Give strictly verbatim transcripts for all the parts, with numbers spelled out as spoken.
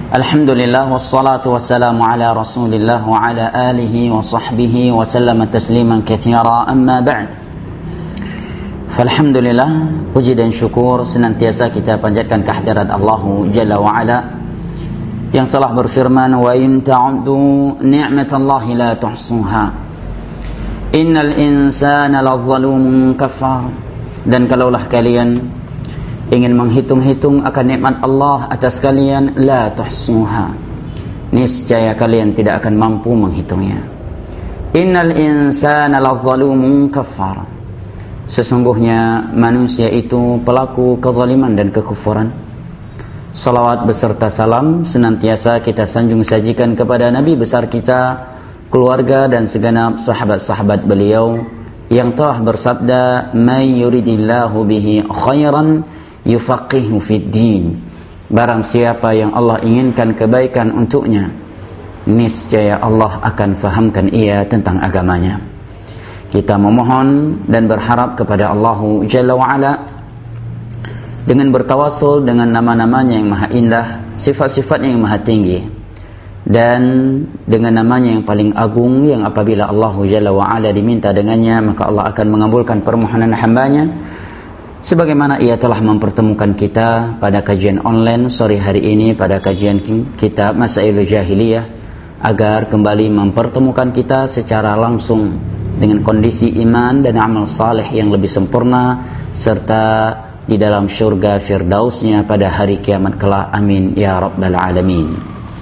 Alhamdulillah wassalatu wassalamu ala Rasulillah wa ala alihi wa sahbihi wa sallama tasliman katsira, amma ba'd. Alhamdulillah, puji dan syukur senantiasa kita panjatkan kehadirat Allah Jalla wa Ala yang telah berfirman, wa in ta'uddu ni'matallahi la tuhsuha innal insana lazzalumun kafar. Dan kalaulah kalian ingin menghitung-hitung akan nikmat Allah atas kalian, la tuhsuha, niscaya kalian tidak akan mampu menghitungnya. Innal insana lazzalumun kafar, sesungguhnya manusia itu pelaku kezaliman dan kekufuran. Salawat beserta salam senantiasa kita sanjung sajikan kepada Nabi besar kita, keluarga dan segenap sahabat-sahabat beliau yang telah bersabda, may yuridillahu bihi khairan yufaqihu fid din. Barang siapa yang Allah inginkan kebaikan untuknya, niscaya Allah akan fahamkan ia tentang agamanya. Kita memohon dan berharap kepada Allah Jalla wa Ala dengan bertawasul dengan nama-namanya yang maha indah, sifat-sifatnya yang maha tinggi, dan dengan namanya yang paling agung, yang apabila Allah Jalla wa Ala diminta dengannya, maka Allah akan mengabulkan permohonan hambanya. Sebagaimana ia telah mempertemukan kita pada kajian online sore hari ini, pada kajian kitab Masailul Jahiliyah, agar kembali mempertemukan kita secara langsung dengan kondisi iman dan amal saleh yang lebih sempurna, serta di dalam syurga firdausnya pada hari kiamat kelak. Amin ya rabbal alamin.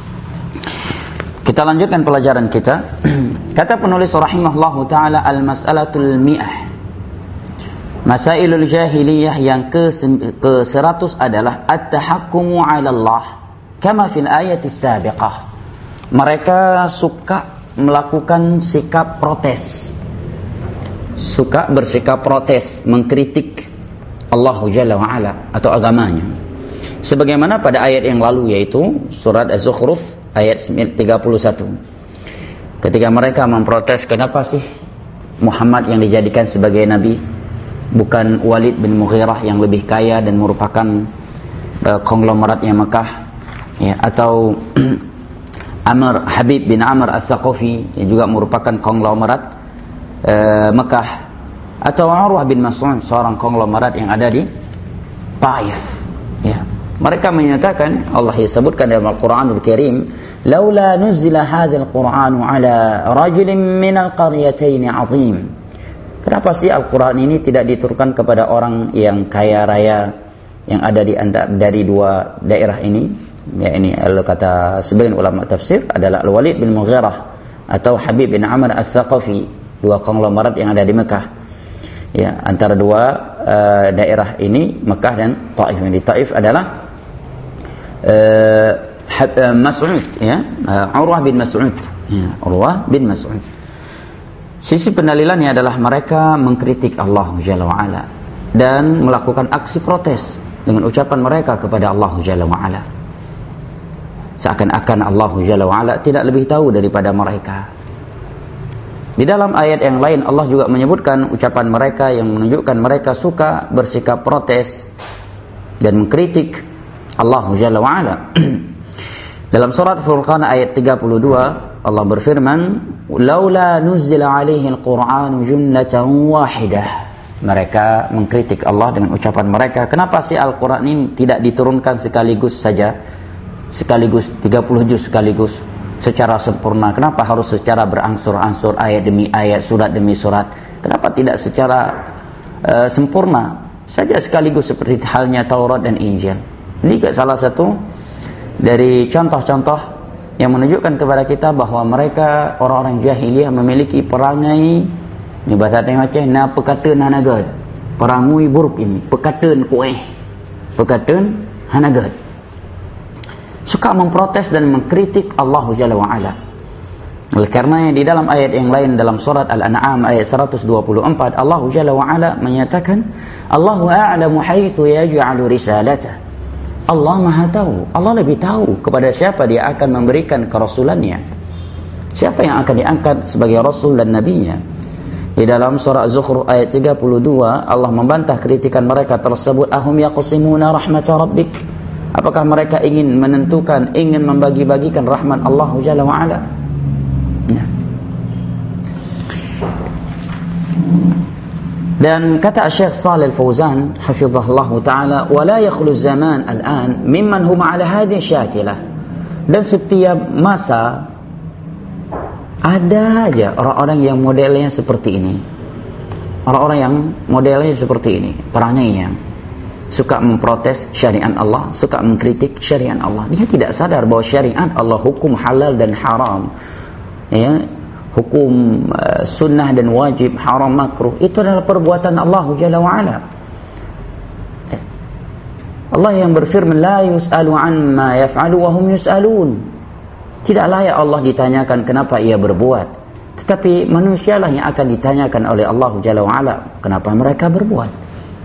Kita lanjutkan pelajaran kita. Kata penulis rahimahullahu taala, al-mas'alatul mi'ah, Masailul Jahiliyah yang ke seratus adalah at-tahakkumu 'ala Allah kama fil ayati sabiqah. Mereka suka melakukan sikap protes, suka bersikap protes, mengkritik Allah Jalla wa Ala atau agamanya, sebagaimana pada ayat yang lalu, yaitu surat Az-Zukhruf ayat tiga puluh satu. Ketika mereka memprotes, kenapa sih Muhammad yang dijadikan sebagai nabi, bukan Walid bin Mughirah yang lebih kaya dan merupakan uh, konglomeratnya Mekah, ya, atau Amr Habib bin Amr Al-Thaqafi yang juga merupakan konglomerat uh, Mekah, atau Urwah bin Mas'ud, seorang konglomerat yang ada di Taif, ya. Mereka menyatakan, Allah sebutkan dalam Al-Quranul Karim, laula nuzila hadzal Qur'anu ala rajulin minal qaryataini 'azim. Kenapa sih Al-Quran ini tidak diturunkan kepada orang yang kaya raya yang ada di antara dari dua daerah ini? Ya, ini kata sebagian ulama tafsir adalah Al-Walid bin Mughirah atau Habib bin Amr Al-Thaqafi, dua konglomerat yang ada di Mekah. Ya, antara dua uh, daerah ini, Mekah dan Taif. Di Taif adalah uh, uh, Mas'ud, ya, uh, Urwah bin Mas'ud, ya, Urwah bin Mas'ud. Sisi pendalilannya adalah mereka mengkritik Allah Jalla wa Ala dan melakukan aksi protes dengan ucapan mereka kepada Allah Jalla wa Ala, seakan-akan Allah Jalla wa Ala tidak lebih tahu daripada mereka. Di dalam ayat yang lain Allah juga menyebutkan ucapan mereka yang menunjukkan mereka suka bersikap protes dan mengkritik Allah Jalla wa Ala. Dalam surat Furqan ayat tiga puluh dua Allah berfirman, laula nuzila alaihi al-Qur'anu jumlatan wahidah. Mereka mengkritik Allah dengan ucapan mereka, kenapa sih Al-Quran ini tidak diturunkan sekaligus saja, sekaligus tiga puluh juz sekaligus secara sempurna? Kenapa harus secara berangsur-angsur, ayat demi ayat, surat demi surat? Kenapa tidak secara uh, sempurna saja sekaligus seperti halnya Taurat dan Injil? Ini salah satu dari contoh-contoh yang menunjukkan kepada kita bahwa mereka orang-orang jahiliyah memiliki perangai, ini bahasa tengah macam na pekatan hanagad, perangui buruk ini, pekatan kueh, pekatan hanagad, suka memprotes dan mengkritik Allah Jalla wa Ala. Oleh karenanya di dalam ayat yang lain, dalam surat Al-An'am ayat seratus dua puluh empat, Allah Jalla wa Ala menyatakan, Allahu a'lamu haitsu yaj'alu risalatah. Allah Maha tahu, Allah lebih tahu kepada siapa dia akan memberikan kerasulannya, siapa yang akan diangkat sebagai rasul dan nabinya. Di dalam surah Az-Zukhruf ayat tiga puluh dua Allah membantah kritikan mereka tersebut, ahum yaqsimuna rahmata rabbik, Apakah mereka ingin menentukan, ingin membagi-bagikan rahmat Allah Jalla wa'ala? Ya. Dan kata Syekh Shalih Al-Fauzan hafizahullah ta'ala, wala yakhlu zaman al-an mimman hum ala hadhihi syakilah. Dan setiap masa ada aja orang-orang yang modelnya seperti ini. Orang-orang yang modelnya seperti ini, perangainya suka memprotes syariat Allah, suka mengkritik syariat Allah. Dia tidak sadar bahwa syariat Allah, hukum halal dan haram, ya, hukum uh, sunnah dan wajib, haram makruh, itu adalah perbuatan Allah Jalla wa'ala. Allah yang berfirman, la yus'alu amma yaf'alu wa hum yus'alun. Tidak layak Allah ditanyakan kenapa ia berbuat, tetapi manusialah yang akan ditanyakan oleh Allah Jalla wa'ala kenapa mereka berbuat.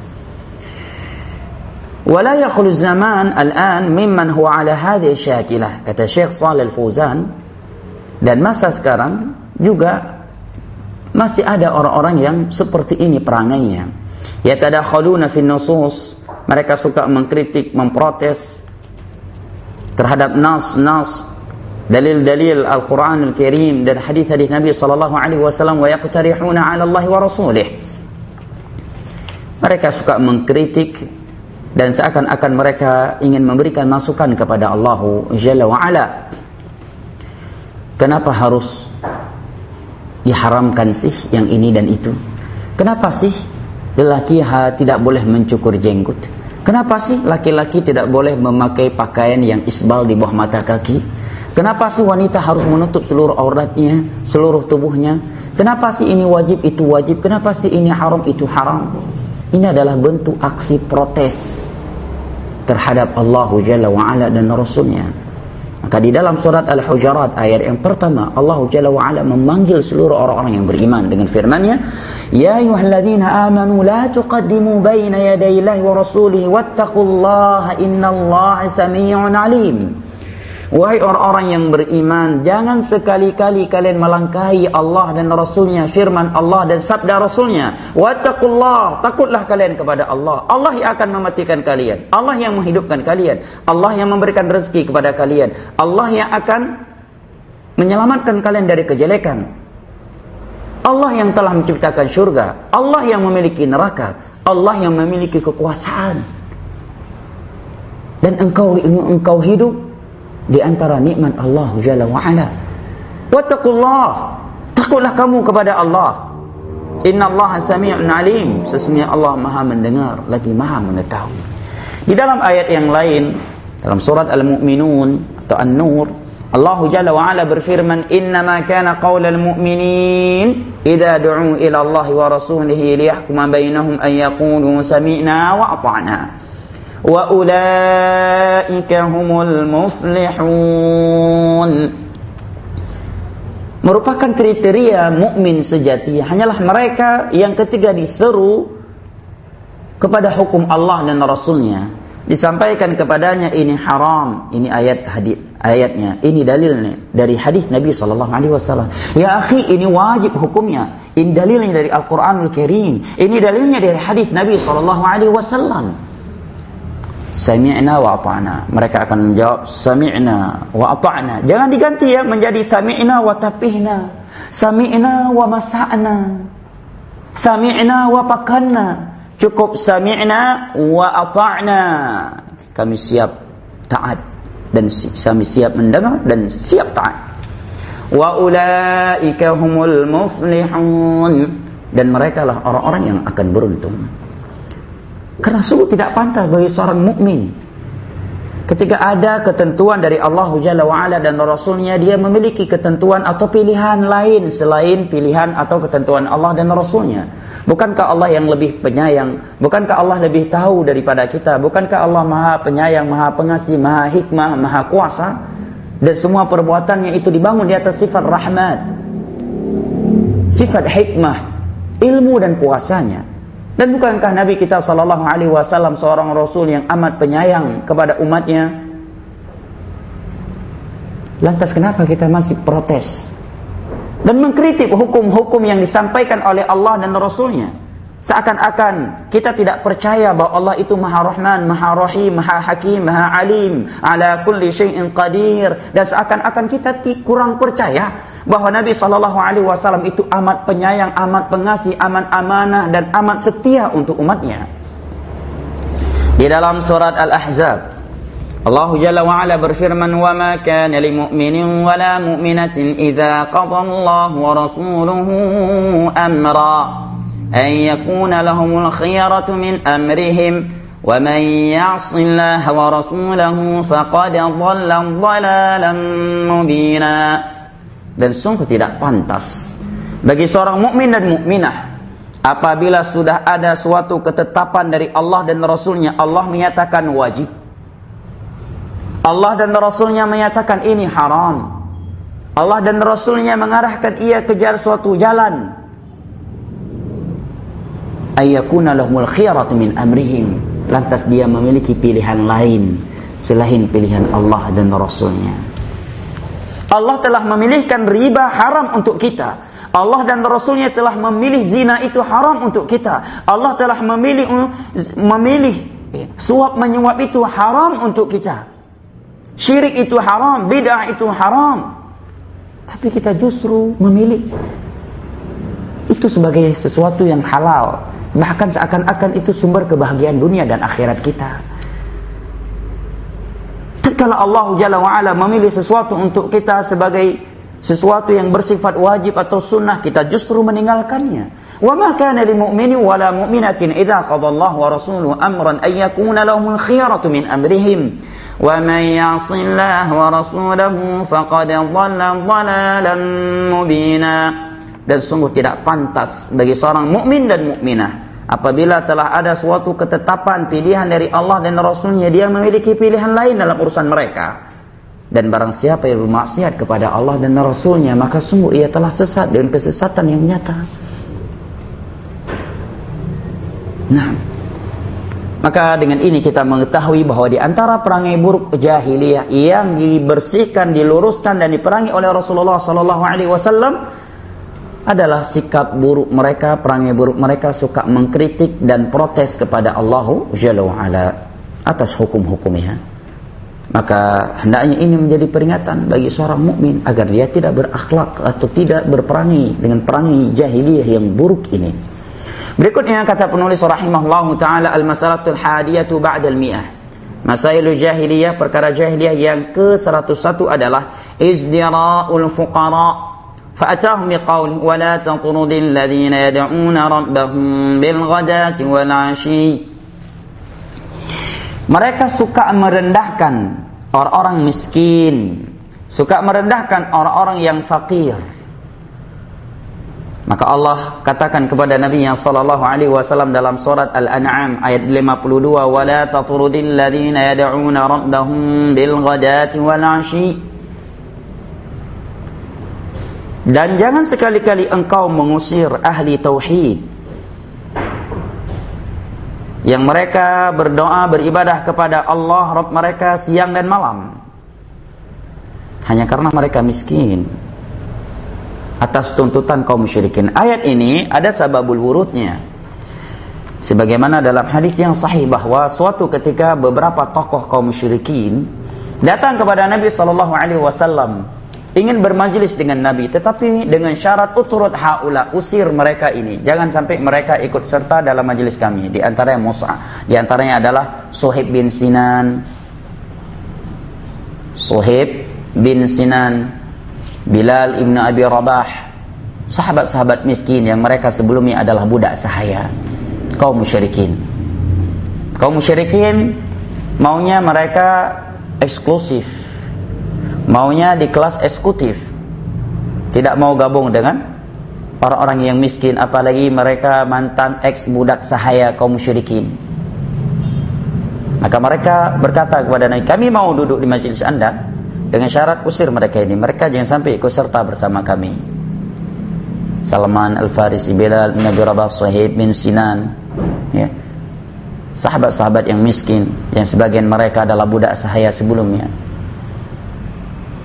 Wala yakhlu zaman al-an mimman huwa ala hadhihi syakilah, kata Syekh Shalih Al-Fauzan. Dan masa sekarang juga masih ada orang-orang yang seperti ini perangainya. Yatadakhaluna fi nusus, mereka suka mengkritik, memprotes terhadap nas-nas, dalil-dalil Al-Quran Al-Karim dan hadis-hadis Nabi sallallahu alaihi wasallam, wa yaqtarihuna 'ala Allah wa rasulih. Mereka suka mengkritik dan seakan-akan mereka ingin memberikan masukan kepada Allah Jalla wa'ala. Kenapa harus diharamkan sih yang ini dan itu? Kenapa sih lelaki tidak boleh mencukur jenggot? Kenapa sih laki-laki tidak boleh memakai pakaian yang isbal di bawah mata kaki? Kenapa sih wanita harus menutup seluruh auratnya, seluruh tubuhnya? Kenapa sih ini wajib, itu wajib? Kenapa sih ini haram, itu haram? Ini adalah bentuk aksi protes terhadap Allah Jalla wa'ala dan Rasulnya. Maka di dalam surat Al-Hujurat ayat yang pertama, Allah Jalla wa'ala memanggil seluruh orang-orang yang beriman dengan firman-Nya, ya ayyuhalladzina amanu la tuqaddimu baina yaday Allahi wa rasulihi wattaqullaha innallaha samii'un 'aliim. Wahai orang-orang yang beriman, jangan sekali-kali kalian melangkahi Allah dan Rasulnya, firman Allah dan sabda Rasulnya. Wattaqullah, takutlah kalian kepada Allah. Allah yang akan mematikan kalian, Allah yang menghidupkan kalian, Allah yang memberikan rezeki kepada kalian, Allah yang akan menyelamatkan kalian dari kejelekan, Allah yang telah menciptakan syurga, Allah yang memiliki neraka, Allah yang memiliki kekuasaan. Dan engkau engkau hidup di antara nikmat Allah Jalla wa'ala. Wattaqullah, takutlah kamu kepada Allah. Innallaha samii'un 'aliim, sesungguhnya Allah Maha mendengar lagi Maha mengetahui. Di dalam ayat yang lain, dalam surat Al-Mu'minun atau An-Nur, Allah Jalla wa'ala berfirman, innama kana qaulal mu'minin idza du'u ila Allah wa rasulihi liyahkuma bainahum an yaqulu sami'na wa ata'na wa ulaika humul muflihun. Merupakan kriteria mukmin sejati hanyalah mereka yang ketika diseru kepada hukum Allah dan Rasulnya, disampaikan kepadanya ini haram, ini ayat hadis ayatnya, ini dalilnya dari hadis Nabi sallallahu alaihi wasallam. Ya akhi, ini wajib hukumnya, ini dalilnya dari Al-Qur'anul Karim, ini dalilnya dari hadis Nabi sallallahu alaihi wasallam. Sami'na wa ata'na. Mereka akan menjawab sami'na wa ata'na. Jangan diganti ya menjadi sami'na wa tapihna, sami'na wa masa'na, sami'na wa pakanna. Cukup sami'na wa ata'na. Kami siap taat dan kami siap mendengar dan siap taat. Wa ulaika humul muflihun. Dan mereka lah orang-orang yang akan beruntung. Karena sungguh tidak pantas bagi seorang mukmin ketika ada ketentuan dari Allah Jalla wa'ala dan Rasulnya, dia memiliki ketentuan atau pilihan lain selain pilihan atau ketentuan Allah dan Rasulnya. Bukankah Allah yang lebih penyayang? Bukankah Allah lebih tahu daripada kita? Bukankah Allah Maha Penyayang, Maha Pengasih, Maha Hikmah, Maha Kuasa? Dan semua perbuatannya itu dibangun di atas sifat rahmat, sifat hikmah, ilmu dan kuasanya. Dan bukankah Nabi kita sallallahu alaihi wasallam seorang Rasul yang amat penyayang kepada umatnya? Lantas kenapa kita masih protes dan mengkritik hukum-hukum yang disampaikan oleh Allah dan Rasulnya? Seakan-akan kita tidak percaya bahwa Allah itu Maha Rahman, Maha Rahim, Maha Hakim, Maha Alim, ala kulli syai'in qadir. Dan seakan-akan kita kurang percaya bahwa Nabi sallallahu alaihi wasallam itu amat penyayang, amat pengasih, amat amanah dan amat setia untuk umatnya. Di dalam surat Al-Ahzab, Allah Jalla wa Ala berfirman, "Wa ma kana lil mu'minin wa la mu'minatin idza qada Allahu wa rasuluhu amra an yakuna lahumul khiyaratu min amrihim wa man ya'si Allaha wa rasulahu faqad dhalla dhalalan mubina." Dan sungguh tidak pantas bagi seorang mukmin dan mukminah apabila sudah ada suatu ketetapan dari Allah dan Rasulnya, Allah menyatakan wajib, Allah dan Rasulnya menyatakan ini haram, Allah dan Rasulnya mengarahkan ia kejar suatu jalan, ayyakuna lahumul khiyaratu min amrihim, lantas dia memiliki pilihan lain selain pilihan Allah dan Rasulnya. Allah telah memilihkan riba haram untuk kita, Allah dan Rasulnya telah memilih zina itu haram untuk kita, Allah telah memilih memilih suap menyuap itu haram untuk kita, syirik itu haram, bid'ah itu haram. Tapi kita justru memilih itu sebagai sesuatu yang halal, bahkan seakan-akan itu sumber kebahagiaan dunia dan akhirat kita. Tatkala Allah Jalla wa Ala memilih sesuatu untuk kita sebagai sesuatu yang bersifat wajib atau sunnah, kita justru meninggalkannya. Wa ma kana lil mu'minin wa la mu'minatin idza qada Allahu wa rasuluhu amran ay yakuna lahumul khiyaratu min amrihim wa man ya'si Allah wa rasulahu faqad dhalla dhalalan mubina. Dan sungguh tidak pantas bagi seorang mukmin dan mukminah apabila telah ada suatu ketetapan pilihan dari Allah dan Rasulnya, dia memiliki pilihan lain dalam urusan mereka. Dan barang siapa yang bermaksiat kepada Allah dan Rasulnya, maka sungguh ia telah sesat dengan kesesatan yang nyata. Nah, maka dengan ini kita mengetahui bahwa di antara perangai buruk jahiliyah yang dibersihkan, diluruskan dan diperangi oleh Rasulullah sallallahu alaihi wasallam adalah sikap buruk mereka, perangai buruk mereka suka mengkritik dan protes kepada Allah Jalla wa Ala atas hukum-hukumnya. Maka hendaknya ini menjadi peringatan bagi seorang mukmin agar dia tidak berakhlak atau tidak berperangi dengan perangai jahiliyah yang buruk ini. Berikutnya kata penulis rahimahullahu taala, al-masalatul hadiyatu ba'dal mi'ah. Masailul jahiliyah, perkara jahiliyah yang ke seratus satu adalah izdira'ul fuqara. فأتاهم بقول ولا تطرد الذين يدعون ربهم بالغداة والعشي. Mereka suka merendahkan orang-orang miskin, suka merendahkan orang-orang yang fakir. Maka Allah katakan kepada Nabi sallallahu alaihi wasallam dalam surat Al-An'am ayat lima puluh dua, ولا تطرد الذين يدعون ربهم بالغداة والعشي. Dan jangan sekali-kali engkau mengusir ahli tauhid yang mereka berdoa beribadah kepada Allah Rabb mereka siang dan malam hanya karena mereka miskin atas tuntutan kaum musyrikin. Ayat ini ada sababul wurudnya, sebagaimana dalam hadis yang sahih bahwa suatu ketika beberapa tokoh kaum musyrikin datang kepada Nabi sallallahu alaihi wasallam ingin bermajlis dengan Nabi, tetapi dengan syarat uturut haula, usir mereka ini, jangan sampai mereka ikut serta dalam majelis kami. Di antaranya Musa, di antaranya adalah Suhaib bin Sinan, Suhaib bin Sinan, Bilal ibn Abi Rabah, sahabat-sahabat miskin yang mereka sebelumnya adalah budak sahaya, kaum musyrikin. Kaum musyrikin maunya mereka eksklusif, maunya di kelas eksekutif, tidak mau gabung dengan orang-orang yang miskin, apalagi mereka mantan ex budak sahaya kaum musyrikin. Maka mereka berkata kepada Nabi, kami mau duduk di majelis anda dengan syarat usir mereka ini, mereka jangan sampai ikut serta bersama kami. Salman Al-Farisi, Bilal bin Abi Rabah, Suhaib bin Sinan, ya, sahabat-sahabat yang miskin yang sebagian mereka adalah budak sahaya sebelumnya.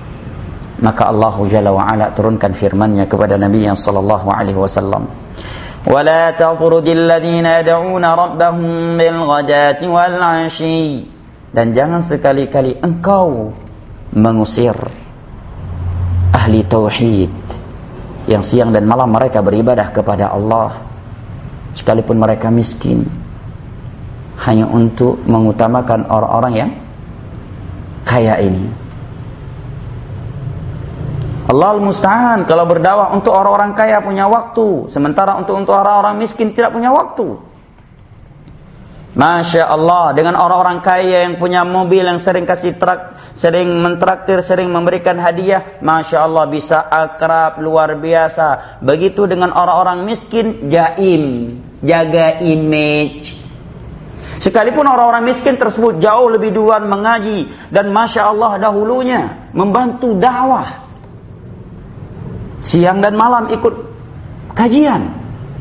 Maka Allah Jalla wa Ala turunkan firman-Nya kepada Nabi sallallahu alaihi wasallam, ولا تطرد الذين يدعون ربهم بالغداة والعشي. Dan jangan sekali-kali engkau mengusir ahli tauhid yang siang dan malam mereka beribadah kepada Allah, sekalipun mereka miskin, hanya untuk mengutamakan orang-orang yang kaya ini. Allah al-musta'an, kalau berdakwah untuk orang-orang kaya punya waktu, sementara untuk untuk orang-orang miskin tidak punya waktu. Masya Allah, dengan orang-orang kaya yang punya mobil, yang sering kasih trak, sering mentraktir, sering memberikan hadiah, Masya Allah bisa akrab luar biasa. Begitu dengan orang-orang miskin, jaim, jaga image. Sekalipun orang-orang miskin tersebut jauh lebih duluan mengaji, dan Masya Allah dahulunya membantu dakwah, siang dan malam ikut kajian,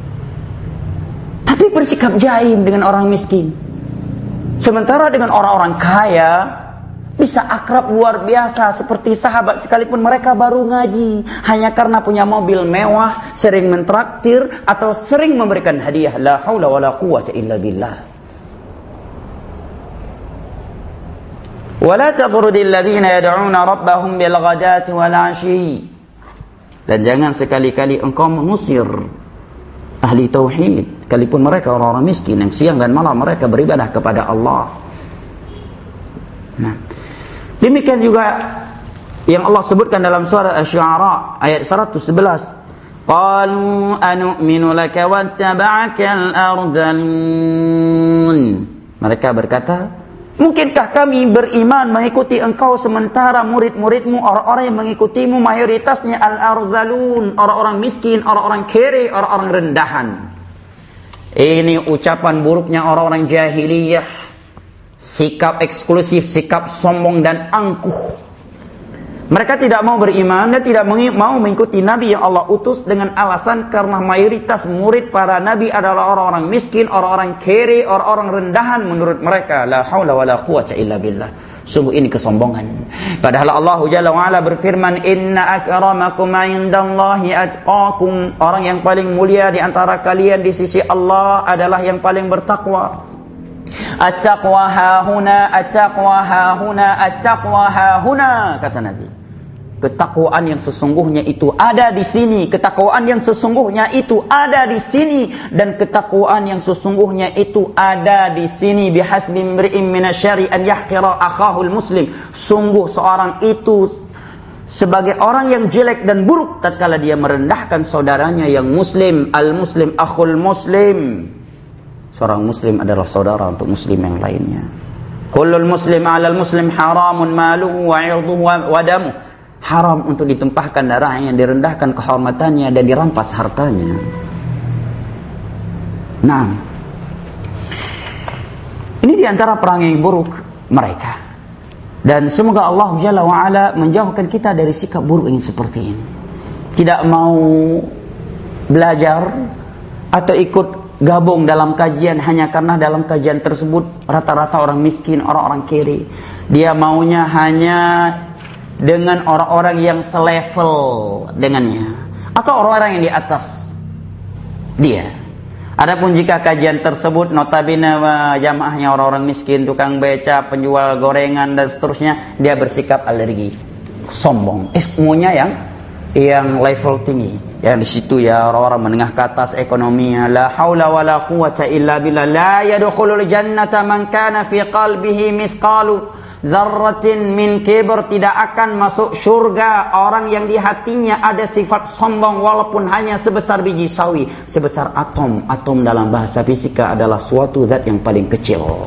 tapi bersikap jaim dengan orang miskin. Sementara dengan orang-orang kaya bisa akrab luar biasa seperti sahabat, sekalipun mereka baru ngaji, hanya karena punya mobil mewah, sering mentraktir atau sering memberikan hadiah. La haula wala quwwata illa billah. Wala tafrudil ladzina yad'una rabbahum bil ghadati wal 'ashyi. Dan jangan sekali-kali engkau mengusir ahli tauhid, sekalipun mereka orang-orang miskin yang siang dan malam mereka beribadah kepada Allah. Nah, demikian juga yang Allah sebutkan dalam surah Asy-Syu'ara ayat seratus sebelas. Qalu anu'minu laka wattaba'akal ardhalun. Mereka berkata, mungkinkah kami beriman mengikuti engkau sementara murid-muridmu, orang-orang yang mengikutimu mayoritasnya al-arzalun, orang-orang miskin, orang-orang kere, orang-orang rendahan. Ini ucapan buruknya orang-orang jahiliyah, sikap eksklusif, sikap sombong dan angkuh. Mereka tidak mau beriman dan tidak mau mengikuti Nabi yang Allah utus dengan alasan karena mayoritas murid para Nabi adalah orang-orang miskin, orang-orang kere, orang-orang rendahan menurut mereka. La haula wala quwwata illa billah. Sungguh ini kesombongan. Padahal Allah Jalla wa Ala berfirman, Inna akramakum indallahi atqakum. Orang yang paling mulia di antara kalian di sisi Allah adalah yang paling bertakwa. At-taqwa hahuna, at-taqwa hahuna, at-taqwa hahuna, kata Nabi. Ketakwaan yang sesungguhnya itu ada di sini, ketakwaan yang sesungguhnya itu ada di sini, dan ketakwaan yang sesungguhnya itu ada di sini. Bihasbi imri'in minasyari an yahqira akhahul muslim. Sungguh seorang itu sebagai orang yang jelek dan buruk tatkala dia merendahkan saudaranya yang muslim. Al-muslim akhul muslim. Seorang muslim adalah saudara untuk muslim yang lainnya. Kullul muslim 'alal muslim haramun maluhu wa 'irduhu wa damuhu. Haram untuk ditumpahkan darahnya, direndahkan kehormatannya dan dirampas hartanya. Nah, ini diantara perangai buruk mereka. Dan semoga Allah Jalla wa Ala menjauhkan kita dari sikap buruk yang seperti ini. Tidak mau belajar atau ikut gabung dalam kajian hanya karena dalam kajian tersebut rata-rata orang miskin, orang-orang kiri. Dia maunya hanya dengan orang-orang yang selevel dengannya atau orang-orang yang di atas dia. Adapun jika kajian tersebut notabene jamaahnya orang-orang miskin, tukang beca, penjual gorengan dan seterusnya, dia bersikap alergi, sombong. Eh, semuanya yang yang level tinggi. Yang di situ ya orang-orang menengah ke atas ekonominya. La haula wala quwwata illa billah. La yadkhulul jannata man kana fi qalbihi mithqalu dzarratin min kibr. Tidak akan masuk surga orang yang di hatinya ada sifat sombong walaupun hanya sebesar biji sawi, sebesar atom. Atom dalam bahasa fisika adalah suatu zat yang paling kecil.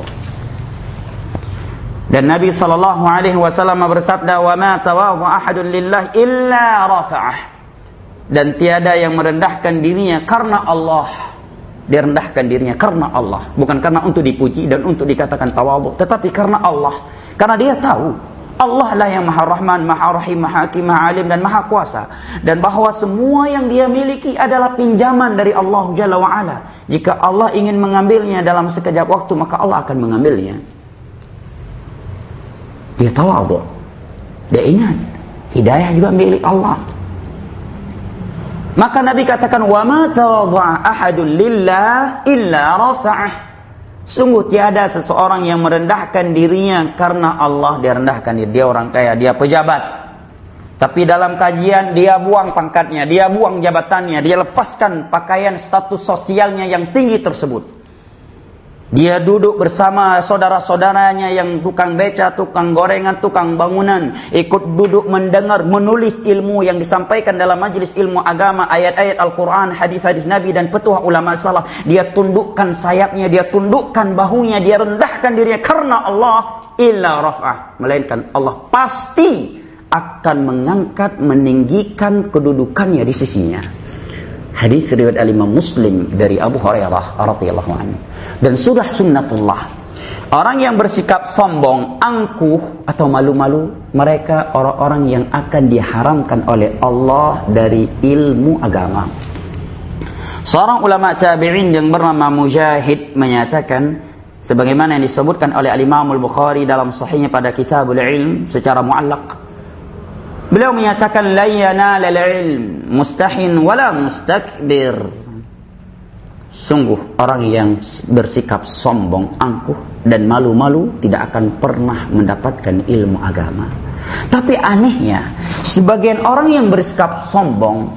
Dan Nabi sallallahu alaihi wasallam bersabda, "Wa ma tawadha ahadun lillah illa rafa'ah." Dan tiada yang merendahkan dirinya karena Allah. Dia rendahkan dirinya karena Allah, bukan karena untuk dipuji dan untuk dikatakan tawadhu, tetapi karena Allah. Karena dia tahu Allah lah yang Maha Rahman, Maha Rahim, Maha Hakim, Maha Alim dan Maha Kuasa, dan bahwa semua yang dia miliki adalah pinjaman dari Allah Jalla wa Ala. Jika Allah ingin mengambilnya dalam sekejap waktu, maka Allah akan mengambilnya. Dia tawadhu. Dia ingat hidayah juga milik Allah. Maka Nabi katakan, wa ma tawadha'a ahadun lillah illa rafa'ah. Sungguh tiada seseorang yang merendahkan dirinya karena Allah, dia rendahkan diri. Dia orang kaya, dia pejabat. Tapi dalam kajian dia buang pangkatnya, dia buang jabatannya, dia lepaskan pakaian status sosialnya yang tinggi tersebut. Dia duduk bersama saudara-saudaranya yang tukang beca, tukang gorengan, tukang bangunan. Ikut duduk mendengar, menulis ilmu yang disampaikan dalam majlis ilmu agama, ayat-ayat Al-Quran, hadis-hadis Nabi dan petuah ulama salaf. Dia tundukkan sayapnya, dia tundukkan bahunya, dia rendahkan dirinya karena Allah. Illa raf'ah, melainkan Allah pasti akan mengangkat, meninggikan kedudukannya di sisinya. Hadis riwayat Al-Imam Muslim dari Abu Hurairah radhiyallahu anhu. Dan sudah sunnatullah, orang yang bersikap sombong, angkuh atau malu-malu, mereka orang-orang yang akan diharamkan oleh Allah dari ilmu agama. Seorang ulama tabi'in yang bernama Mujahid menyatakan, sebagaimana yang disebutkan oleh Al-Imam Al-Bukhari dalam sahihnya pada Kitabul Ilm secara muallaq, beliau menyatakan, la yanalal ilm mustahin wala mustakbir. Sungguh orang yang bersikap sombong, angkuh dan malu-malu tidak akan pernah mendapatkan ilmu agama. Tapi anehnya, sebagian orang yang bersikap sombong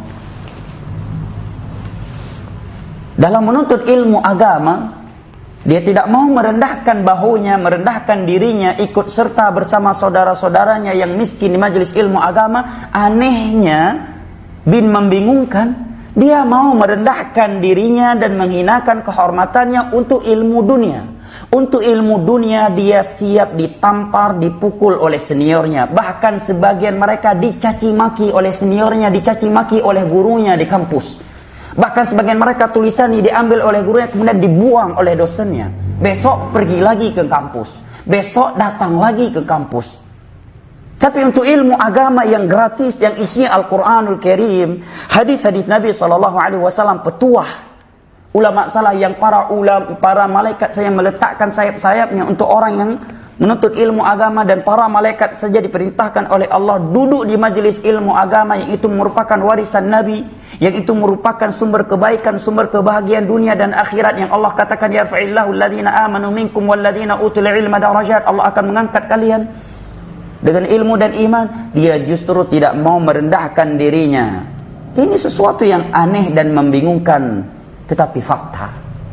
dalam menuntut ilmu agama, dia tidak mau merendahkan bahunya, merendahkan dirinya, ikut serta bersama saudara-saudaranya yang miskin di majelis ilmu agama. Anehnya, bin membingungkan, dia mau merendahkan dirinya dan menghinakan kehormatannya untuk ilmu dunia. Untuk ilmu dunia dia siap ditampar, dipukul oleh seniornya. Bahkan sebagian mereka dicaci maki oleh seniornya, dicaci maki oleh gurunya di kampus. Bahkan sebagian mereka tulisannya diambil oleh gurunya kemudian dibuang oleh dosennya. Besok pergi lagi ke kampus, besok datang lagi ke kampus. Tapi untuk ilmu agama yang gratis, yang isinya Al-Quranul Karim, hadis-hadis Nabi sallallahu alaihi wasallam, petuah ulama salah yang para ulama, para malaikat saya meletakkan sayap-sayapnya untuk orang yang menuntut ilmu agama, dan para malaikat saja diperintahkan oleh Allah duduk di majelis ilmu agama yang itu merupakan warisan Nabi, yang itu merupakan sumber kebaikan, sumber kebahagiaan dunia dan akhirat, yang Allah katakan, yarfa'illahu alladhina amanu minkum walladhina utul ilma darajat. Allah akan mengangkat kalian dengan ilmu dan iman. Dia justru tidak mau merendahkan dirinya. Ini sesuatu yang aneh dan membingungkan, tetapi fakta.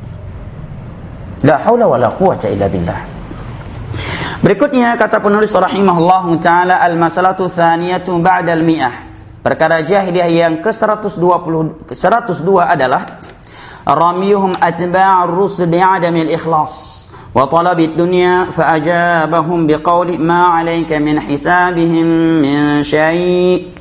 La haula wala quwwata illa billah. Berikutnya kata penulis rahimahullahu taala, al-masalatu tsaniyatu ba'da al-mi'ah. Perkara jahiliyah yang ke seratus dua puluh seratus dua adalah ramyuhum atba'ar rusul bi'adamil ikhlas wa talabid dunya fa ajabahum biqauli ma 'alaika min hisabihim min syai'.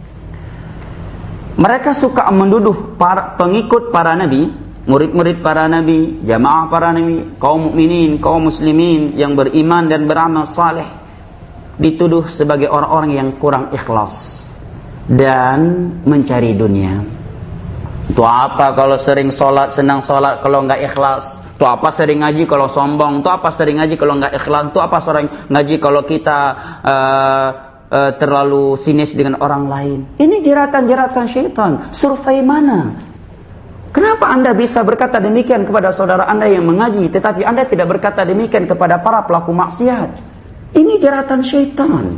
Mereka suka menduduh para pengikut para nabi, murid-murid para nabi, jamaah para nabi, kaum mukminin, kaum muslimin yang beriman dan beramal saleh, dituduh sebagai orang-orang yang kurang ikhlas dan mencari dunia. Itu apa kalau sering sholat, senang sholat kalau enggak ikhlas? Itu apa sering ngaji kalau sombong? Itu apa sering ngaji kalau enggak ikhlas? Itu apa sering ngaji kalau kita uh, uh, terlalu sinis dengan orang lain? Ini jeratan-jeratan syaitan. Survei mana? Kenapa Anda bisa berkata demikian kepada saudara Anda yang mengaji, tetapi Anda tidak berkata demikian kepada para pelaku maksiat? Ini jeratan syaitan.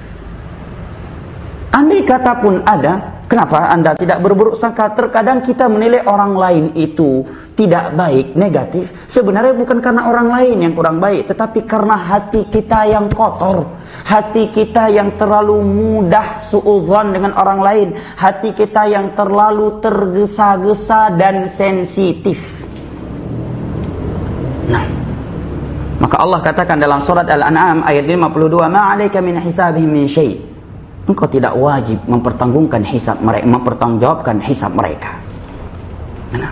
Andai kata pun ada, kenapa Anda tidak berburuk sangka? Terkadang kita menilai orang lain itu tidak baik, negatif. Sebenarnya bukan karena orang lain yang kurang baik, tetapi karena hati kita yang kotor. Hati kita yang terlalu mudah suudzon dengan orang lain. Hati kita yang terlalu tergesa-gesa dan sensitif. Nah, maka Allah katakan dalam surat Al-An'am ayat lima puluh dua, ma 'alaika min hisabihim min syai'. Engkau tidak wajib mempertanggungkan hisab mereka, mempertanggungjawabkan hisab mereka. Nah,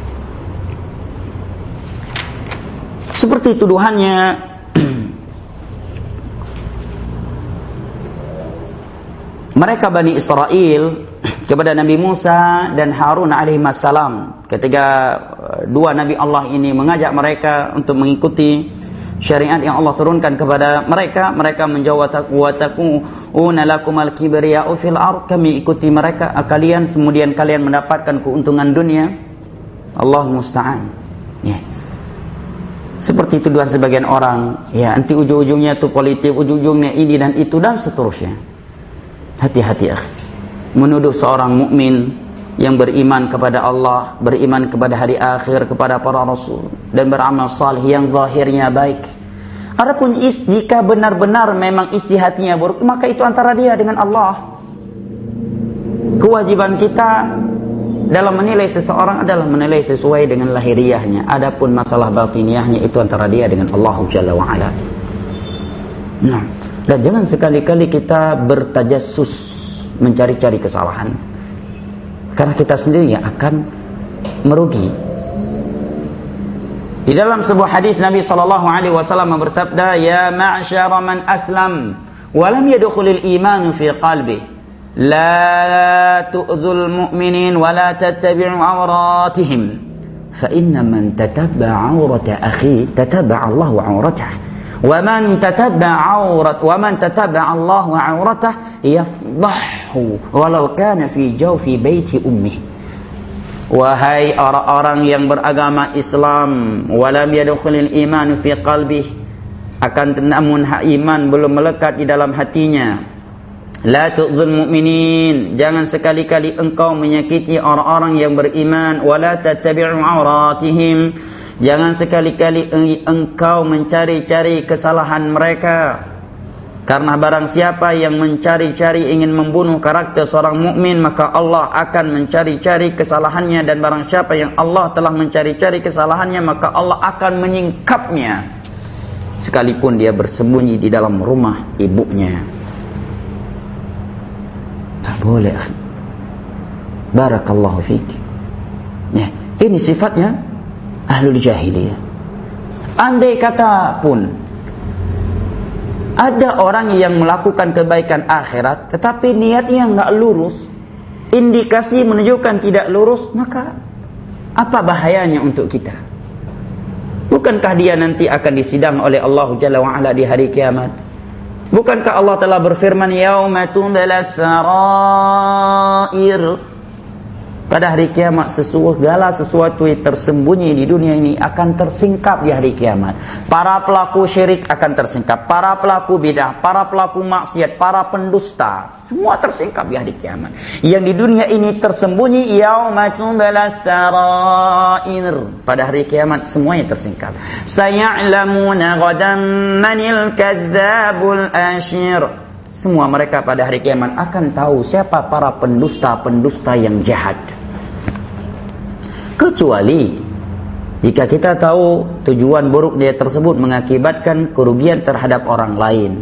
seperti tuduhannya mereka Bani Israel kepada Nabi Musa dan Harun alaihissalam, ketika dua Nabi Allah ini mengajak mereka untuk mengikuti syariat yang Allah turunkan kepada mereka, mereka menjawab wa taquna lakumal kibriya'u fil ard, kami ikuti mereka, kalian kemudian kalian mendapatkan keuntungan dunia. Allah musta'an. Ya. Seperti tuduhan sebagian orang, ya nanti ujung-ujungnya itu politik, ujung-ujungnya ini dan itu dan seterusnya. Hati-hati akhi. Menuduh seorang mukmin yang beriman kepada Allah, beriman kepada hari akhir, kepada para rasul, dan beramal salih yang zahirnya baik. Adapun is, jika benar-benar memang isi hatinya buruk, maka itu antara dia dengan Allah. Kewajiban kita dalam menilai seseorang adalah menilai sesuai dengan lahiriahnya. Adapun masalah batiniahnya itu antara dia dengan Allah Jalla wa Ala. Nah, dan jangan sekali-kali kita bertajassus mencari-cari kesalahan. Karena kita sendiri yang akan merugi. Di dalam sebuah hadis Nabi sallallahu alaihi wasallam bersabda, "Ya ma'syara man aslam wa lam yadkhulil iman fi qalbihi, la tu'zul mu'minin wa la tattabi'u awratihim, fa inna man tatabba'a awrata akhi tatabba'a Allahu awratah, wa man tatabba'a awrat wa man tatabba'a Allahu awratah yafdahu walau kana fi jawfi baiti ummih." Wahai orang-orang yang beragama Islam, walam yadkhulil iman fi qalbih, akan namun hak iman belum melekat di dalam hatinya. La tu'zul mu'minin, jangan sekali-kali engkau menyakiti orang-orang yang beriman. Wala tattabi'u auratihim, jangan sekali-kali engkau mencari-cari kesalahan mereka. Karena barang siapa yang mencari-cari ingin membunuh karakter seorang mukmin, maka Allah akan mencari-cari kesalahannya, dan barang siapa yang Allah telah mencari-cari kesalahannya, maka Allah akan menyingkapnya sekalipun dia bersembunyi di dalam rumah ibunya. Tak boleh. Barakallahu fiik. Ya, ini sifatnya ahlul jahiliyah. Andai kata pun ada orang yang melakukan kebaikan akhirat tetapi niatnya enggak lurus, indikasi menunjukkan tidak lurus, maka apa bahayanya untuk kita? Bukankah dia nanti akan disidang oleh Allah Jalla wa Ala di hari kiamat? Bukankah Allah telah berfirman, yauma tublas sarair, pada hari kiamat segala sesuatu yang tersembunyi di dunia ini akan tersingkap di hari kiamat. Para pelaku syirik akan tersingkap, para pelaku bidah, para pelaku maksiat, para pendusta, semua tersingkap di hari kiamat. Yang di dunia ini tersembunyi, yauma tublas sarair, pada hari kiamat semuanya tersingkap. Saya'lamuna ghadan manil kadzdzabul asyir, semua mereka pada hari kiamat akan tahu siapa para pendusta-pendusta yang jahat. Kecuali jika kita tahu tujuan buruk dia tersebut mengakibatkan kerugian terhadap orang lain,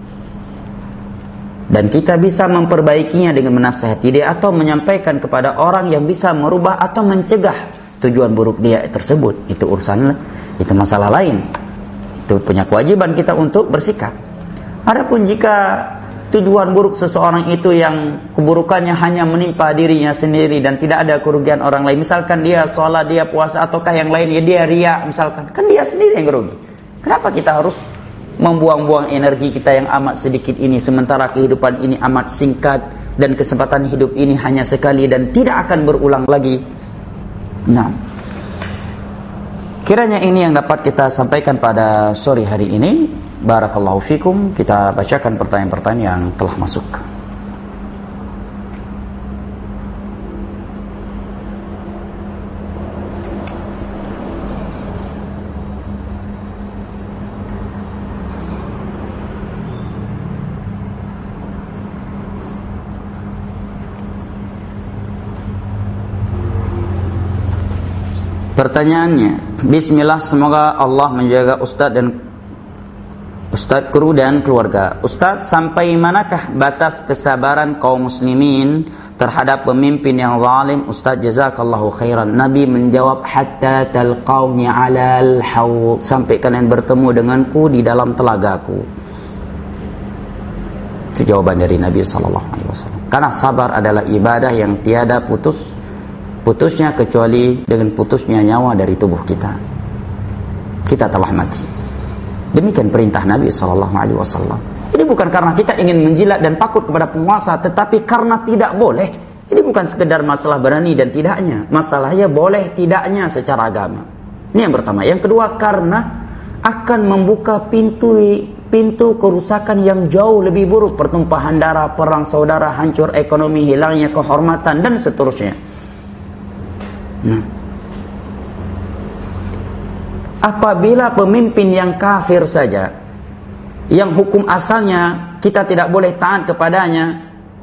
dan kita bisa memperbaikinya dengan menasihati dia atau menyampaikan kepada orang yang bisa merubah atau mencegah tujuan buruk dia tersebut, itu urusan, itu masalah lain. Itu punya kewajiban kita untuk bersikap. Adapun jika tujuan buruk seseorang itu yang keburukannya hanya menimpa dirinya sendiri dan tidak ada kerugian orang lain, misalkan dia sholat, dia puasa, ataukah yang lain, ya dia riya misalkan, kan dia sendiri yang rugi. Kenapa kita harus membuang-buang energi kita yang amat sedikit ini, sementara kehidupan ini amat singkat dan kesempatan hidup ini hanya sekali dan tidak akan berulang lagi. Nah, kiranya ini yang dapat kita sampaikan pada sore hari ini. Barakallahu fikum. Kita bacakan pertanyaan-pertanyaan yang telah masuk. Pertanyaannya, bismillah, semoga Allah menjaga Ustaz dan Ustaz, kru dan keluarga. Ustaz, sampai manakah batas kesabaran kaum muslimin terhadap pemimpin yang zalim? Ustaz, jazakallahu khairan. Nabi menjawab, hatta talqawni alal hawd, sampai kalian bertemu denganku di dalam telagaku. Itu jawaban dari Nabi sallallahu alaihi wasallam. Karena sabar adalah ibadah yang tiada putus putusnya kecuali dengan putusnya nyawa dari tubuh kita. Kita telah mati. Demikian perintah Nabi sallallahu alaihi wasallam. Ini bukan karena kita ingin menjilat dan takut kepada penguasa, tetapi karena tidak boleh. Ini bukan sekedar masalah berani dan tidaknya, masalahnya boleh tidaknya secara agama. Ini yang pertama. Yang kedua, karena akan membuka pintu pintu kerusakan yang jauh lebih buruk, pertumpahan darah, perang saudara, hancur ekonomi, hilangnya kehormatan dan seterusnya. Nah, apabila pemimpin yang kafir saja, yang hukum asalnya kita tidak boleh taat kepadanya,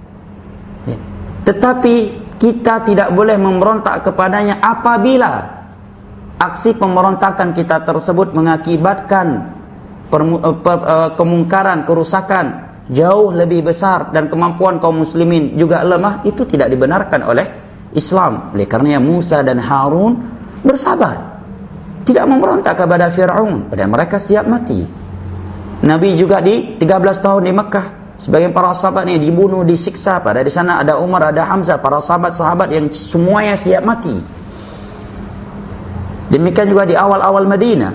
tetapi kita tidak boleh memberontak kepadanya apabila aksi pemberontakan kita tersebut mengakibatkan kemungkaran, kerusakan jauh lebih besar dan kemampuan kaum muslimin juga lemah, itu tidak dibenarkan oleh Islam. Oleh karenanya Musa dan Harun bersabar, tidak memberontak kepada Fir'aun, dan mereka siap mati. Nabi juga di tiga belas tahun di Mekah, sebagian para sahabat ini dibunuh, disiksa. Pada di sana ada Umar, ada Hamzah, para sahabat-sahabat yang semuanya siap mati. Demikian juga di awal-awal Madinah.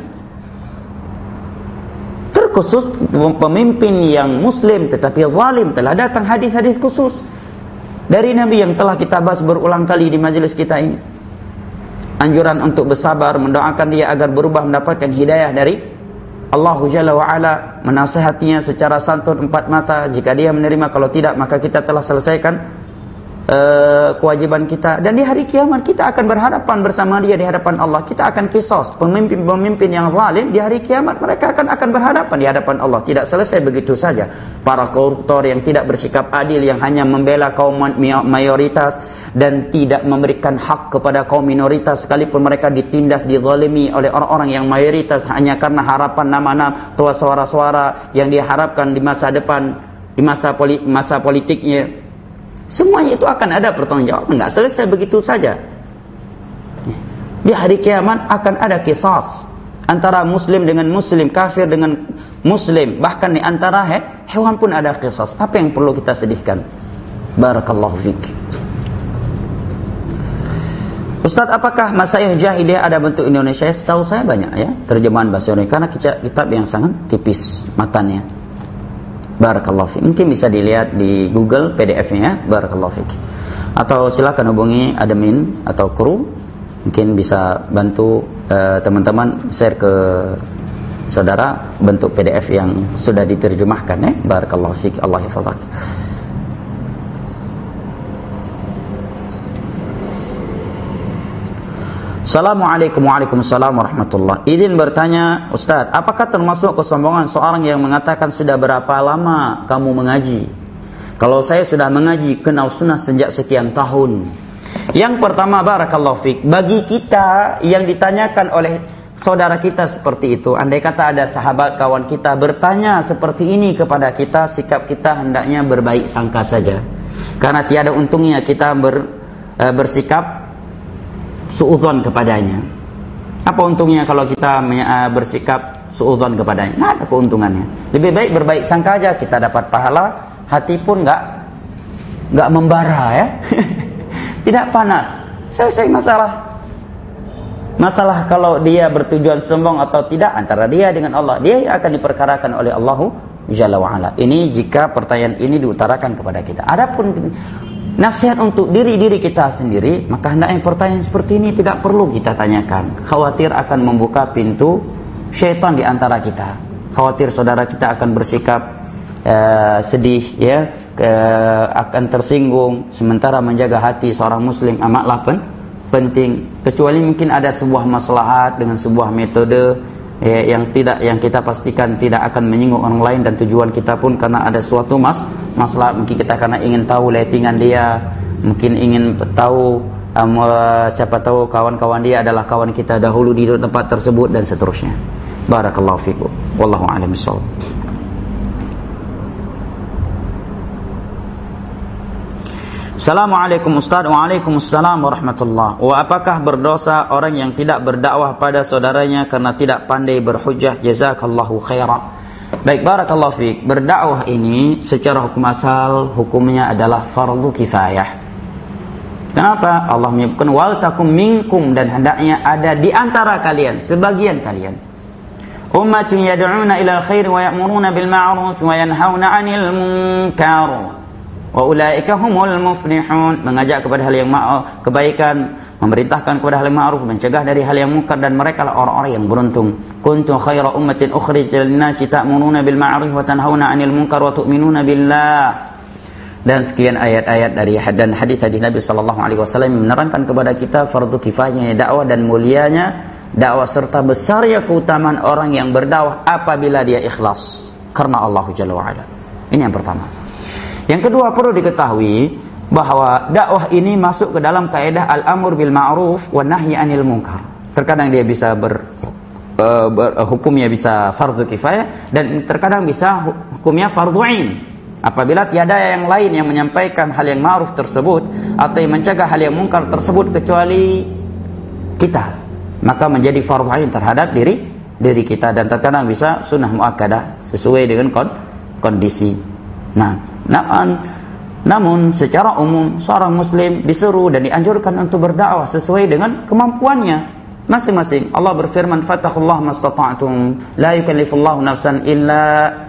Terkhusus pemimpin yang muslim tetapi zalim, telah datang hadis-hadis khusus dari Nabi yang telah kita bahas berulang kali di majelis kita ini. Anjuran untuk bersabar, mendoakan dia agar berubah, mendapatkan hidayah dari Allah Jalla wa'ala, menasihatinya secara santun empat mata. Jika dia menerima, kalau tidak maka kita telah selesaikan uh, kewajiban kita. Dan di hari kiamat kita akan berhadapan bersama dia di hadapan Allah. Kita akan kisos pemimpin-pemimpin yang zalim di hari kiamat, mereka akan akan berhadapan di hadapan Allah. Tidak selesai begitu saja. Para koruptor yang tidak bersikap adil, yang hanya membela kaum mayoritas dan tidak memberikan hak kepada kaum minoritas, sekalipun mereka ditindas, dizalimi oleh orang-orang yang mayoritas hanya karena harapan nama-nama tua suara-suara yang diharapkan di masa depan, di masa poli, masa politiknya. Semuanya itu akan ada pertanggungjawaban, enggak selesai begitu saja. Di hari kiamat akan ada qisas antara muslim dengan muslim, kafir dengan muslim, bahkan di antara he, hewan pun ada qisas. Apa yang perlu kita sedihkan? Barakallahu fiik. Ustaz, apakah masail jahiliyah ada bentuk Indonesia? Setahu saya banyak ya, terjemahan bahasa Indonesia, karena kitab yang sangat tipis matanya. Barakallahu fiik. Mungkin bisa dilihat di Google P D F-nya ya. Barakallahu fiik. Atau silakan hubungi admin atau kru, mungkin bisa bantu uh, teman-teman share ke saudara bentuk P D F yang sudah diterjemahkan ya. Barakallahu fiik. Allah hafizak. Assalamualaikum waalaikumsalam warahmatullah. Izin bertanya, Ustaz, apakah termasuk kesombongan seorang yang mengatakan sudah berapa lama kamu mengaji? Kalau saya sudah mengaji, kenal sunnah sejak sekian tahun. Yang pertama, barakallahu fiik, bagi kita yang ditanyakan oleh saudara kita seperti itu, andai kata ada sahabat kawan kita bertanya seperti ini kepada kita, sikap kita hendaknya berbaik sangka saja. Karena tiada untungnya kita ber, e, bersikap suudzon kepadanya. Apa untungnya kalau kita uh, bersikap suudzon kepadanya? Nggak ada keuntungannya. Lebih baik berbaik sangka aja, kita dapat pahala, hati pun nggak nggak membara ya. Tidak panas. Selesai masalah. Masalah kalau dia bertujuan sombong atau tidak antara dia dengan Allah, dia akan diperkarakan oleh Allah Jalla wa'ala. Ini jika pertanyaan ini diutarakan kepada kita. Adapun nasihat untuk diri-diri kita sendiri, maka hendaknya pertanyaan seperti ini tidak perlu kita tanyakan. Khawatir akan membuka pintu syaitan di antara kita. Khawatir saudara kita akan bersikap uh, sedih, ya, uh, akan tersinggung. Sementara menjaga hati seorang muslim amatlah pen, penting. Kecuali mungkin ada sebuah maslahat dengan sebuah metode ya, yang tidak, yang kita pastikan tidak akan menyinggung orang lain, dan tujuan kita pun karena ada suatu mas masalah, mungkin kita karena ingin tahu lettingan dia, mungkin ingin tahu um, siapa tahu kawan-kawan dia adalah kawan kita dahulu di tempat tersebut dan seterusnya. Barakallahu fikum. Wallahu a'lam bishawab. Assalamualaikum Ustaz. Waalaikumsalam warahmatullah. Wa apakah berdosa orang yang tidak berdakwah pada saudaranya karena tidak pandai berhujjah? Jazakallahu khairan. Baik, barakallahu fiik. Berdakwah ini secara hukum asal hukumnya adalah fardu kifayah. Kenapa? Allah menyebutkan wal takum minkum, dan hendaknya ada di antara kalian, sebagian kalian. Ummatun yad'una ila al-khair wa ya'muruna bil ma'ruf wa yanhauna 'anil munkar. Wa ulaika humul muflihun. Mengajak kepada hal yang ma'ruf, kebaikan, memerintahkan kepada hal yang ma'ruf, mencegah dari hal yang munkar, dan mereka lah orang-orang yang beruntung. Kuntum khaira ummatin ukhrijat lin-nasi ta'muruna bil ma'ruf wa tanhauna 'anil munkar wa tu'minuna billah. Dan sekian ayat-ayat dari dan hadis-hadis Nabi sallallahu alaihi wasallam menerangkan kepada kita fardu kifayahnya dakwah dan mulianya dakwah serta besarnya keutamaan orang yang berdakwah apabila dia ikhlas karena Allah Jalla wa Ala. Ini yang pertama. Yang kedua, perlu diketahui bahwa dakwah ini masuk ke dalam kaidah al-amr bil ma'ruf wa nahyi 'anil munkar. Terkadang dia bisa ber, uh, ber uh, hukumnya bisa fardu kifayah dan terkadang bisa hukumnya fardu 'ain. Apabila tiada yang lain yang menyampaikan hal yang ma'ruf tersebut atau yang mencegah hal yang munkar tersebut kecuali kita, maka menjadi fardhu ain terhadap diri diri kita, dan terkadang bisa sunnah muakkadah sesuai dengan kondisi. Nah, namun, namun secara umum seorang muslim disuruh dan dianjurkan untuk berdakwah sesuai dengan kemampuannya masing-masing. Allah berfirman, "Fattaqullaha mastata'tum, la yukallifullahu nafsan illa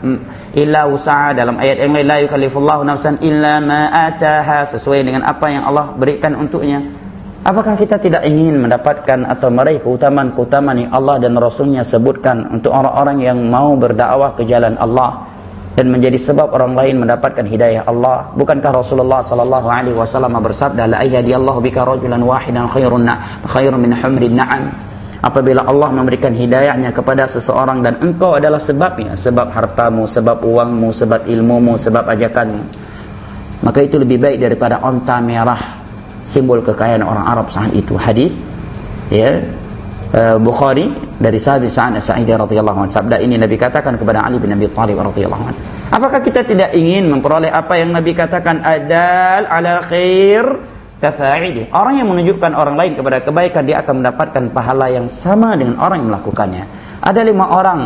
illa wus'aha." Dalam ayat yang lain, "La yukallifullahu nafsan illa ma ataha." Sesuai dengan apa yang Allah berikan untuknya. Apakah kita tidak ingin mendapatkan atau meraih keutamaan-keutamaan yang Allah dan Rasulnya sebutkan untuk orang-orang yang mau berdakwah ke jalan Allah dan menjadi sebab orang lain mendapatkan hidayah Allah? Bukankah Rasulullah sallallahu alaihi wasallam bersabda, "La yahdiyallahu bika rajulan wahidan khairun khairun min humrin na'am." Apabila Allah memberikan hidayahnya kepada seseorang dan engkau adalah sebabnya, sebab hartamu, sebab uangmu, sebab ilmumu, sebab ajakanmu, maka itu lebih baik daripada onta merah, simbol kekayaan orang Arab saat itu. Hadis ya uh, Bukhari dari sahabat Sa'ad As-Sa'idi radhiyallahu anhu. Sabda ini Nabi katakan kepada Ali bin Abi Thalib radhiyallahu anhu. Apakah kita tidak ingin memperoleh apa yang Nabi katakan, adal ala khair kafa'ili? Orang yang menunjukkan orang lain kepada kebaikan, dia akan mendapatkan pahala yang sama dengan orang yang melakukannya. Ada lima orang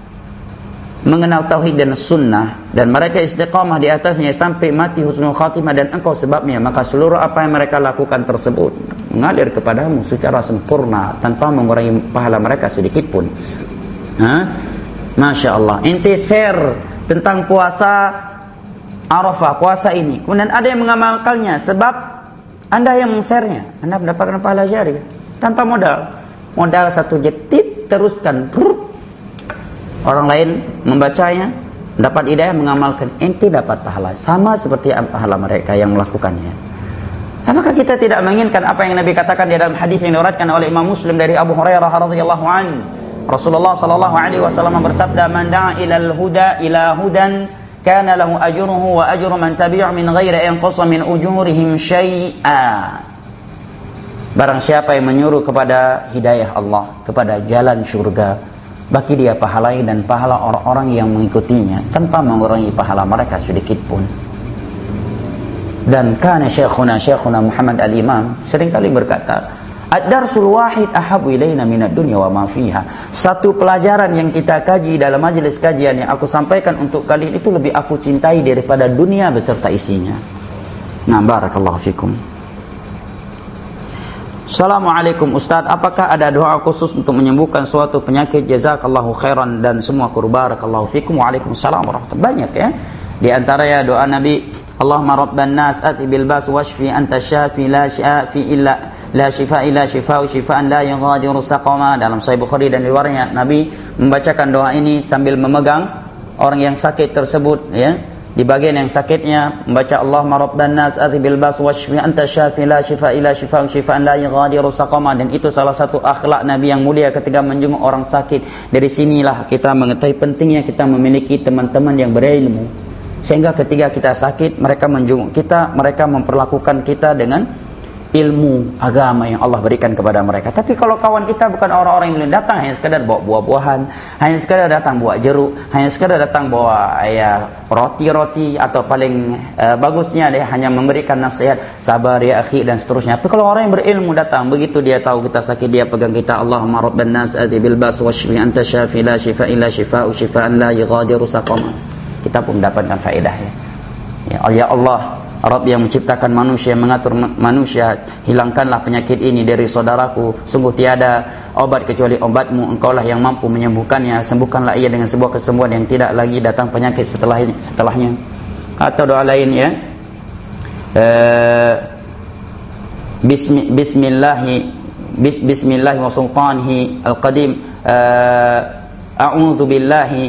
mengenal tauhid dan sunnah dan mereka istiqamah di atasnya sampai mati husnul khatimah, dan engkau sebabnya, maka seluruh apa yang mereka lakukan tersebut mengalir kepadamu secara sempurna tanpa mengurangi pahala mereka sedikit pun. Ha? Masya Allah. Inti share tentang puasa Arafah, puasa ini, kemudian ada yang mengamalkannya sebab anda yang men-share-nya, anda mendapatkan pahala jari tanpa modal. Modal satu jetit, teruskan. Brrr. Orang lain membacanya, dapat hidayah, mengamalkan, ente dapat pahala sama seperti pahala mereka yang melakukannya. Apakah kita tidak menginginkan apa yang Nabi katakan di dalam hadis yang diriwayatkan oleh Imam Muslim dari Abu Hurairah radhiyallahu anhu? Rasulullah sallallahu alaihi wasallam bersabda, "Man da'a ilal huda ila hudan kana lahu ajruhu wa ajru man tabi'ahu min ghairi an yanqusa min ujurihim syai'a." Barang siapa yang menyuruh kepada hidayah Allah, kepada jalan syurga, bagi dia pahalanya dan pahala orang-orang yang mengikutinya tanpa mengurangi pahala mereka sedikit pun. Dan kana syekhuna syekhuna Muhammad al-Imam seringkali berkata, ad-darsul wahid ahabu ilaina minad dunya wa ma fiha. Satu pelajaran yang kita kaji dalam majelis kajian yang aku sampaikan untuk kalian itu lebih aku cintai daripada dunia beserta isinya. Nah, barakallahu fikum. Assalamualaikum Ustaz, apakah ada doa khusus untuk menyembuhkan suatu penyakit? Jazakallahu khairan dan semua kurban. Barakallahu fikum. Waalaikumsalam warahmatullahi wabarakatuh. Banyak ya. Di antaranya doa Nabi, Allahumma rabban nas ati bil bas washfi anta syafi la syafi illa la shifa illa shifau shifaan la yughadiru saqama. Dalam Sahih Bukhari dan luarnya Nabi membacakan doa ini sambil memegang orang yang sakit tersebut ya. Di bagian yang sakitnya membaca Allahumma rabban nas ati bil bas washfi anta syafi la shifa illa shifau shifaan la yughadiru saqama. Dan itu salah satu akhlak Nabi yang mulia ketika menjenguk orang sakit. Dari sinilah kita mengetahui pentingnya kita memiliki teman-teman yang berilmu, sehingga ketika kita sakit mereka menjenguk kita, mereka memperlakukan kita dengan ilmu agama yang Allah berikan kepada mereka. Tapi kalau kawan kita bukan orang-orang yang belum datang, hanya sekadar bawa buah-buahan, hanya sekadar datang bawa jeruk, hanya sekadar datang bawa ya roti-roti, atau paling uh, bagusnya dia hanya memberikan nasihat, sabar ya akhi dan seterusnya. Tapi kalau orang yang berilmu datang, begitu dia tahu kita sakit, dia pegang kita, Allahumma rabban nas ati bil bas washfi anta syafi la shifa illa shifa'u shifaan la yughadiru saqama. Kita pun mendapatkan faedahnya. Ya, ya Allah, Rabb yang menciptakan manusia, mengatur manusia, hilangkanlah penyakit ini dari saudaraku. Sungguh tiada obat kecuali obatmu, engkaulah yang mampu menyembuhkannya. Sembuhkanlah ia dengan sebuah kesembuhan yang tidak lagi datang penyakit setelah ini, setelahnya. Atau doa lain ya, uh, Bismi, Bismillahi bis, Bismillahi wa sultanihi al-qadim, uh, a'udzu billahi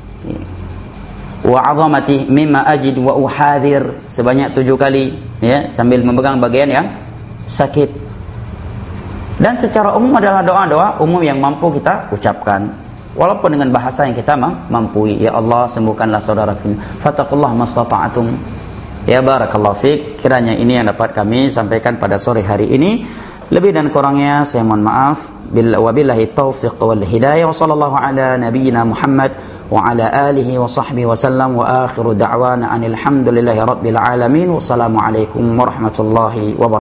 wa 'azamati mimma ajid wa uhadir, sebanyak tujuh kali ya, sambil memegang bagian yang sakit. Dan secara umum adalah doa-doa umum yang mampu kita ucapkan walaupun dengan bahasa yang kita mampu. Ya Allah, sembuhkanlah saudara kami, fattaqullah mastata'tum. Ya barakallahu fik. Kiranya ini yang dapat kami sampaikan pada sore hari ini. Lebih dan kurangnya saya mohon maaf. Wabillahi taufiq wal hidayah. Wa sallallahu ala nabiyyina Muhammad wa ala alihi wa sahbihi wa sallam. Wa akhiru da'wana anil hamdulillahi rabbil alamin. Wassalamualaikum warahmatullahi wabarakatuh.